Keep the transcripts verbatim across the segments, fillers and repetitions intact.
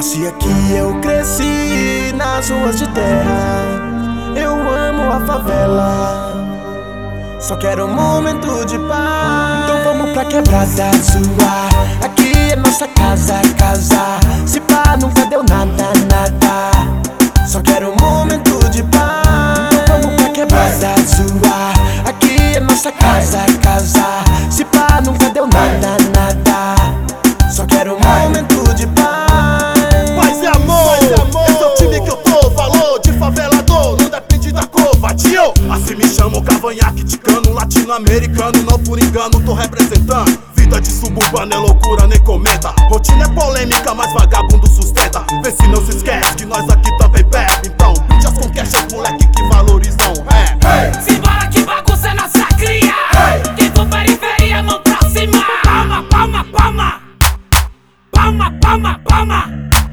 Nasci aqui, eu cresci nas ruas de terra. Eu amo a favela, só quero um momento de paz. Então vamos pra quebrada zoar. Aqui é nossa casa, casa. Se pá, nunca deu nada, nada. Só quero um momento de paz. Então vamos pra quebrada zoar. Aqui é nossa casa, casa. Se pá, nunca deu nada, nada. Só quero um momento de paz. Paz e amor, esse é o time que eu tô. Valor de favelador, não depende da cor, vadio. Assim me chamam cavanhaque ticano, latino-americano. Não por engano, tô representando. Vida de suburbano é loucura, nem comenta. Rotina é polêmica, mas vagabundo sustenta. Vê se não se esquece que nós aqui também bebe. Então, pinte as conquistas, moleque que valorizam rap. Hey. Simbora que bagunça é nossa cria. Hey. Quem for periferia, mão pra cima. Palma, palma, palma. Palma, palma, palma.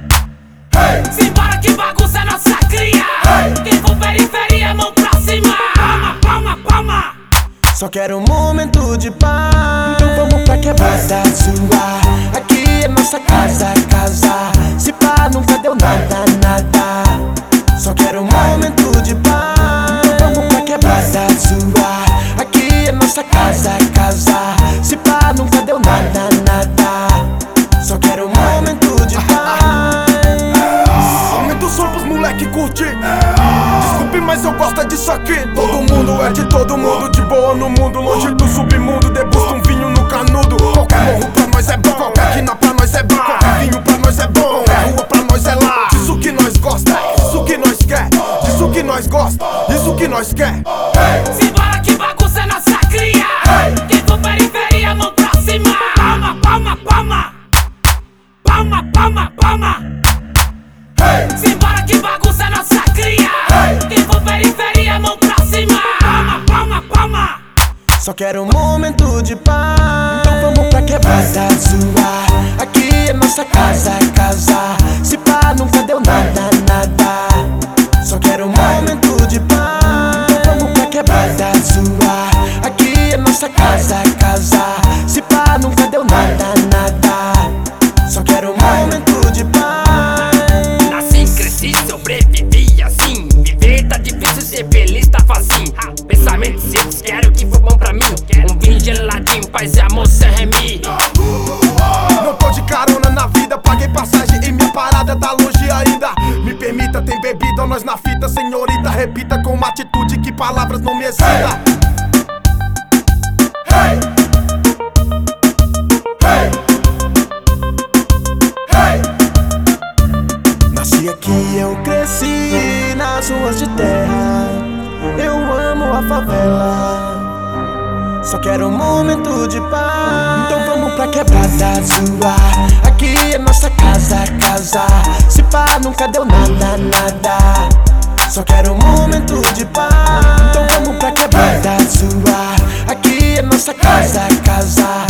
Hey. Simbora que bagunça é nossa cria. Hey. Quem for periferia, mão pra cima. Palma, palma, palma. Só quero um momento de paz. Então vamos pra quebrada zoar. Aqui é nossa casa, casa. Se pá, nunca deu nada, nada. Só quero um momento de paz. Então vamos pra quebrada zoar. Aqui é nossa casa, casa. Se pá, nunca deu nada, nada. Só quero um momento de paz. Aumenta o som pros moleque curtir. Desculpe, mas eu gosto é disso aqui. Todo mundo é de todo mundo, de boa no mundo, longe do submundo. Degusta um vinho no canudo. Qualquer morro pra nós é bom, qualquer quina pra nós é bom, qualquer vinho pra nós é bom, qualquer rua pra nós é lá. Disso que nós gosta, isso que nós quer, disso que nós gosta, isso que nós quer. Simbora que bagunça é nossa cria. Quem for periferia, mão pra cima. Palma, palma, palma. Palma, palma, palma. Simbora que bagunça é nossa cria. Quem for periferia, mão pra cima. Palma, palma, palma. Só quero um momento de paz. Então vamos pra quebrada zoar. Aqui é nossa casa, casa. Se pá, nunca deu nada, nada. Só quero um momento de paz. Então vamos pra quebrada zoar. Aqui é nossa casa, casa. Se pá, nunca deu nada, nada. Só quero um momento de paz. Nasci, cresci, sobrevivi assim. Viver tá difícil, ser feliz tá facinho. Pensamento simples, quero que for bom pra mim. Um vinho geladinho, paz e amor sem remi. Não tô de carona na vida, paguei passagem e minha parada tá longe ainda. Me permita, tem bebida, nós na fita, senhorita. Repita com uma atitude que palavras não me excita. Hey! Hey! Hey! Nasci aqui, eu cresci nas ruas de terra. Eu amo a favela, só quero um momento de paz. Então vamos pra quebrada zoar. Aqui é nossa casa, casa. Se pá, nunca deu nada, nada. Só quero um momento de paz. Então vamos pra quebrada zoar. Aqui é nossa casa, casa.